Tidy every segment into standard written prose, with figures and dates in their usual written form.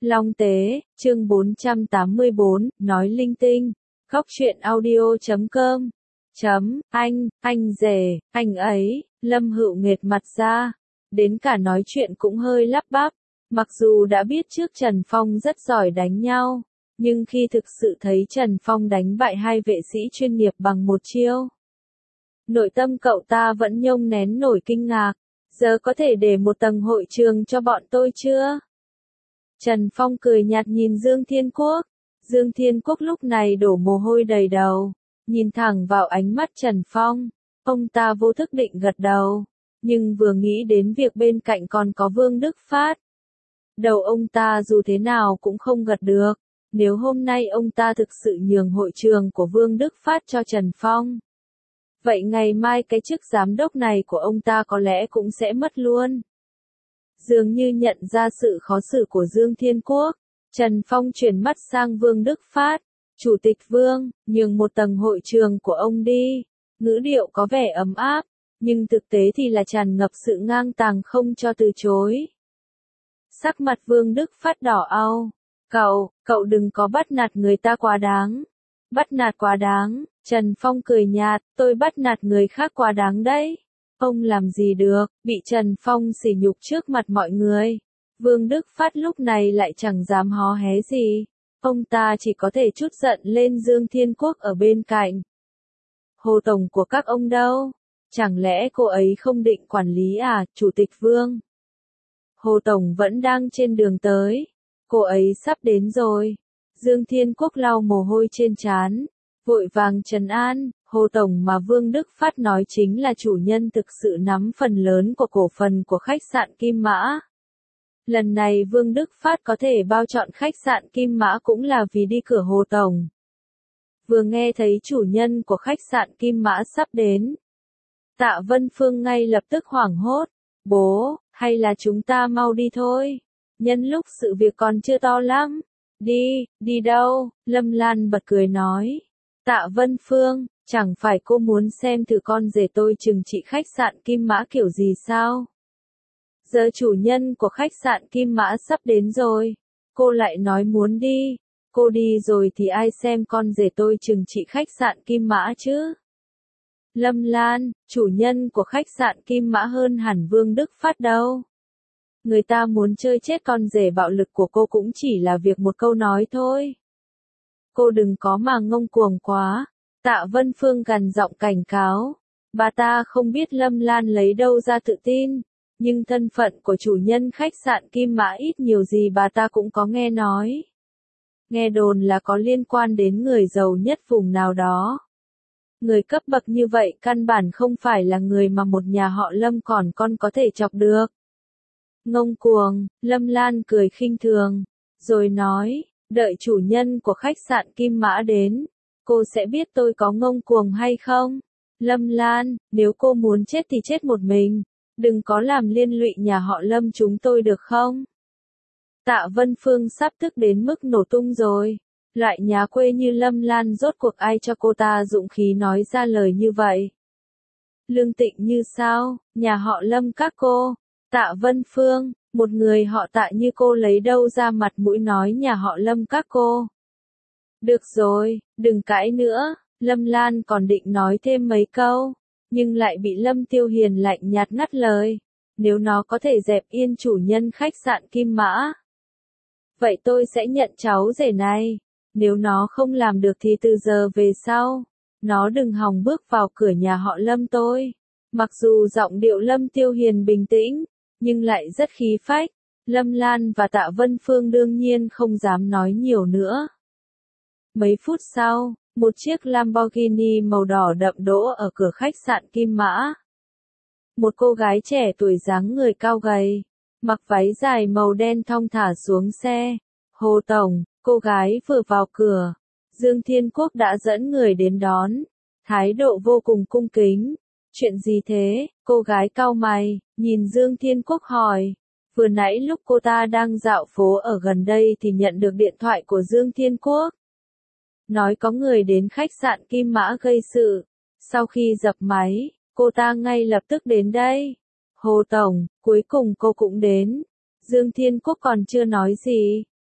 Long Tế, chương 484, nói linh tinh. Góc truyện audio.com. Anh rể, anh ấy, Lâm Hựu nghệt mặt ra. Đến cả nói chuyện cũng hơi lắp bắp. Mặc dù đã biết trước Trần Phong rất giỏi đánh nhau, nhưng khi thực sự thấy Trần Phong đánh bại hai vệ sĩ chuyên nghiệp bằng một chiêu, nội tâm cậu ta vẫn nhông nén nổi kinh ngạc. Giờ có thể để một tầng hội trường cho bọn tôi chưa? Trần Phong cười nhạt nhìn Dương Thiên Quốc. Dương Thiên Quốc lúc này đổ mồ hôi đầy đầu, nhìn thẳng vào ánh mắt Trần Phong. Ông ta vô thức định gật đầu, nhưng vừa nghĩ đến việc bên cạnh còn có Vương Đức Phát, đầu ông ta dù thế nào cũng không gật được. Nếu hôm nay ông ta thực sự nhường hội trường của Vương Đức Phát cho Trần Phong, vậy ngày mai cái chức giám đốc này của ông ta có lẽ cũng sẽ mất luôn. Dường như nhận ra sự khó xử của Dương Thiên Quốc, Trần Phong chuyển mắt sang Vương Đức Phát. Chủ tịch Vương, nhường một tầng hội trường của ông đi. Ngữ điệu có vẻ ấm áp, nhưng thực tế thì là tràn ngập sự ngang tàng không cho từ chối. Sắc mặt Vương Đức Phát đỏ au. Cậu đừng có bắt nạt người ta quá đáng. Bắt nạt quá đáng, Trần Phong cười nhạt, tôi bắt nạt người khác quá đáng đấy. Ông làm gì được, bị Trần Phong sỉ nhục trước mặt mọi người. Vương Đức Phát lúc này lại chẳng dám hó hé gì. Ông ta chỉ có thể trút giận lên Dương Thiên Quốc ở bên cạnh. Hồ tổng của các ông đâu? Chẳng lẽ cô ấy không định quản lý à, Chủ tịch Vương? Hồ tổng vẫn đang trên đường tới. Cô ấy sắp đến rồi. Dương Thiên Quốc lau mồ hôi trên trán, vội vàng trấn an. Hồ tổng mà Vương Đức Phát nói chính là chủ nhân thực sự nắm phần lớn của cổ phần của khách sạn Kim Mã. Lần này Vương Đức Phát có thể bao chọn khách sạn Kim Mã cũng là vì đi cửa Hồ tổng. Vừa nghe thấy chủ nhân của khách sạn Kim Mã sắp đến, Tạ Vân Phương ngay lập tức hoảng hốt. Bố, hay là chúng ta mau đi thôi. Nhân lúc sự việc còn chưa to lắm. Đi đâu? Lâm Lan bật cười nói. Tạ Vân Phương, chẳng phải cô muốn xem thử con rể tôi trừng trị khách sạn Kim Mã kiểu gì sao? Giờ chủ nhân của khách sạn Kim Mã sắp đến rồi. Cô lại nói muốn đi. Cô đi rồi thì ai xem con rể tôi trừng trị khách sạn Kim Mã chứ? Lâm Lan, chủ nhân của khách sạn Kim Mã hơn hẳn Vương Đức Phát đâu. Người ta muốn chơi chết con rể bạo lực của cô cũng chỉ là việc một câu nói thôi. Cô đừng có mà ngông cuồng quá. Tạ Vân Phương gằn giọng cảnh cáo. Bà ta không biết Lâm Lan lấy đâu ra tự tin, nhưng thân phận của chủ nhân khách sạn Kim Mã ít nhiều gì bà ta cũng có nghe nói. Nghe đồn là có liên quan đến người giàu nhất vùng nào đó. Người cấp bậc như vậy căn bản không phải là người mà một nhà họ Lâm còn con có thể chọc được. Ngông cuồng, Lâm Lan cười khinh thường, rồi nói, đợi chủ nhân của khách sạn Kim Mã đến, cô sẽ biết tôi có ngông cuồng hay không. Lâm Lan, nếu cô muốn chết thì chết một mình, đừng có làm liên lụy nhà họ Lâm chúng tôi được không? Tạ Vân Phương sắp tức đến mức nổ tung rồi. Loại nhà quê như Lâm Lan rốt cuộc ai cho cô ta dũng khí nói ra lời như vậy? Lương Tịnh như sao, nhà họ Lâm các cô? Tạ Vân Phương, một người họ Tạ như cô lấy đâu ra mặt mũi nói nhà họ Lâm các cô? Được rồi, đừng cãi nữa. Lâm Lan còn định nói thêm mấy câu, nhưng lại bị Lâm Tiêu Hiền lạnh nhạt ngắt lời. Nếu nó có thể dẹp yên chủ nhân khách sạn Kim Mã, vậy tôi sẽ nhận cháu rể này. Nếu nó không làm được thì từ giờ về sau, nó đừng hòng bước vào cửa nhà họ Lâm tôi. Mặc dù giọng điệu Lâm Tiêu Hiền bình tĩnh, nhưng lại rất khí phách. Lâm Lan và Tạ Vân Phương đương nhiên không dám nói nhiều nữa. Mấy phút sau, một chiếc Lamborghini màu đỏ đậm đỗ ở cửa khách sạn Kim Mã. Một cô gái trẻ tuổi dáng người cao gầy, mặc váy dài màu đen thong thả xuống xe. Hồ tổng, cô gái vừa vào cửa, Dương Thiên Quốc đã dẫn người đến đón, thái độ vô cùng cung kính. Chuyện gì thế? Cô gái cau mày, nhìn Dương Thiên Quốc hỏi. Vừa nãy lúc cô ta đang dạo phố ở gần đây thì nhận được điện thoại của Dương Thiên Quốc. Nói có người đến khách sạn Kim Mã gây sự. Sau khi dập máy, cô ta ngay lập tức đến đây. Hồ tổng, cuối cùng cô cũng đến. Dương Thiên Quốc còn chưa nói gì,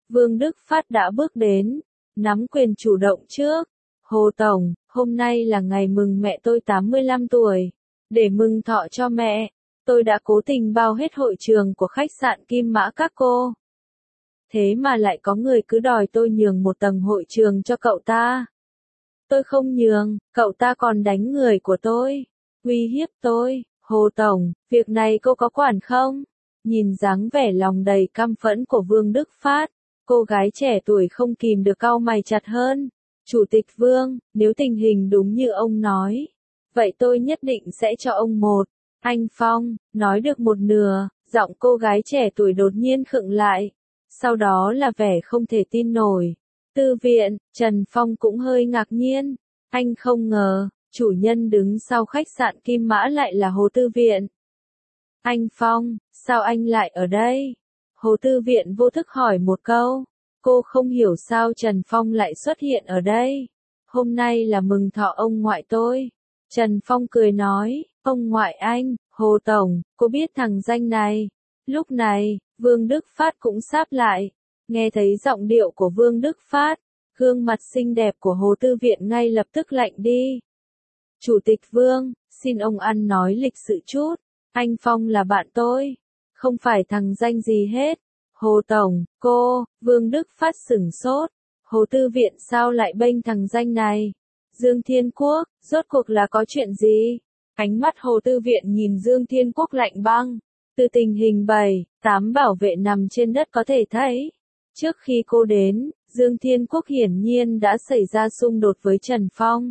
Vương Đức Phát đã bước đến, nắm quyền chủ động trước. Hồ Tổng, hôm nay là ngày mừng mẹ tôi 85 tuổi. Để mừng thọ cho mẹ, tôi đã cố tình bao hết hội trường của khách sạn Kim Mã các cô. Thế mà lại có người cứ đòi tôi nhường một tầng hội trường cho cậu ta. Tôi không nhường, cậu ta còn đánh người của tôi, uy hiếp tôi. Hồ Tổng, việc này cô có quản không? Nhìn dáng vẻ lòng đầy căm phẫn của Vương Đức Phát, cô gái trẻ tuổi không kìm được cau mày chặt hơn. Chủ tịch Vương, nếu tình hình đúng như ông nói, vậy tôi nhất định sẽ cho ông một. Anh Phong, nói được một nửa, giọng cô gái trẻ tuổi đột nhiên khựng lại. Sau đó là vẻ không thể tin nổi. Tư viện, Trần Phong cũng hơi ngạc nhiên. Anh không ngờ, chủ nhân đứng sau khách sạn Kim Mã lại là Hồ Tư Viện. Anh Phong, sao anh lại ở đây? Hồ Tư Viện vô thức hỏi một câu. Cô không hiểu sao Trần Phong lại xuất hiện ở đây. Hôm nay là mừng thọ ông ngoại tôi. Trần Phong cười nói, ông ngoại anh, Hồ Tổng, cô biết thằng danh này. Lúc này, Vương Đức Phát cũng sáp lại. Nghe thấy giọng điệu của Vương Đức Phát, gương mặt xinh đẹp của Hồ Tư Viện ngay lập tức lạnh đi. Chủ tịch Vương, xin ông ăn nói lịch sự chút. Anh Phong là bạn tôi, không phải thằng danh gì hết. Hồ Tổng, cô, Vương Đức Phát sửng sốt. Hồ Tư Viện sao lại bênh thằng danh này? Dương Thiên Quốc, rốt cuộc là có chuyện gì? Ánh mắt Hồ Tư Viện nhìn Dương Thiên Quốc lạnh băng. Từ tình hình 7-8 bảo vệ nằm trên đất có thể thấy. Trước khi cô đến, Dương Thiên Quốc hiển nhiên đã xảy ra xung đột với Trần Phong.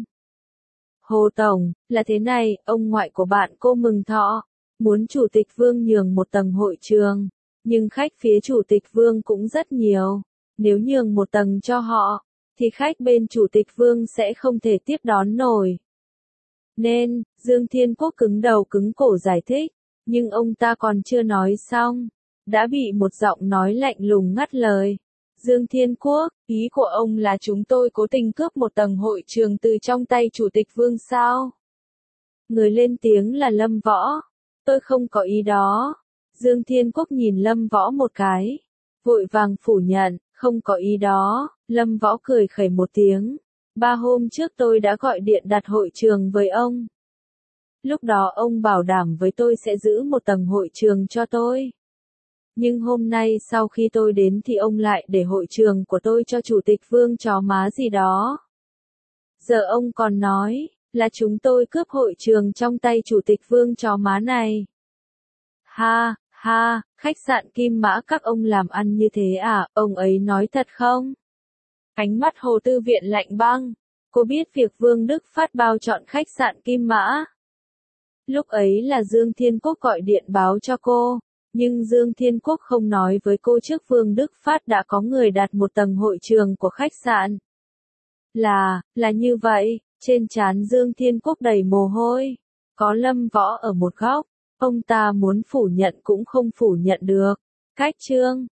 Hồ Tổng, là thế này, ông ngoại của bạn cô mừng thọ, muốn Chủ tịch Vương nhường một tầng hội trường, nhưng khách phía Chủ tịch Vương cũng rất nhiều. Nếu nhường một tầng cho họ, thì khách bên Chủ tịch Vương sẽ không thể tiếp đón nổi. Nên, Dương Thiên Quốc cứng đầu cứng cổ giải thích, nhưng ông ta còn chưa nói xong, đã bị một giọng nói lạnh lùng ngắt lời. Dương Thiên Quốc, ý của ông là chúng tôi cố tình cướp một tầng hội trường từ trong tay Chủ tịch Vương sao? Người lên tiếng là Lâm Võ. Tôi không có ý đó. Dương Thiên Quốc nhìn Lâm Võ một cái, vội vàng phủ nhận, không có ý đó. Lâm Võ cười khẩy một tiếng. 3 hôm trước tôi đã gọi điện đặt hội trường với ông. Lúc đó ông bảo đảm với tôi sẽ giữ một tầng hội trường cho tôi. Nhưng hôm nay sau khi tôi đến thì ông lại để hội trường của tôi cho Chủ tịch Vương chó má gì đó. Giờ ông còn nói, là chúng tôi cướp hội trường trong tay Chủ tịch Vương chó má này. Ha, ha, khách sạn Kim Mã các ông làm ăn như thế à, ông ấy nói thật không? Ánh mắt Hồ Tư Viện lạnh băng. Cô biết việc Vương Đức Phát bao chọn khách sạn Kim Mã. Lúc ấy là Dương Thiên Quốc gọi điện báo cho cô. Nhưng Dương Thiên Quốc không nói với cô trước Vương Đức Phát đã có người đặt một tầng hội trường của khách sạn. Là như vậy, trên trán Dương Thiên Quốc đầy mồ hôi. Có Lâm Võ ở một góc, ông ta muốn phủ nhận cũng không phủ nhận được. Cách chương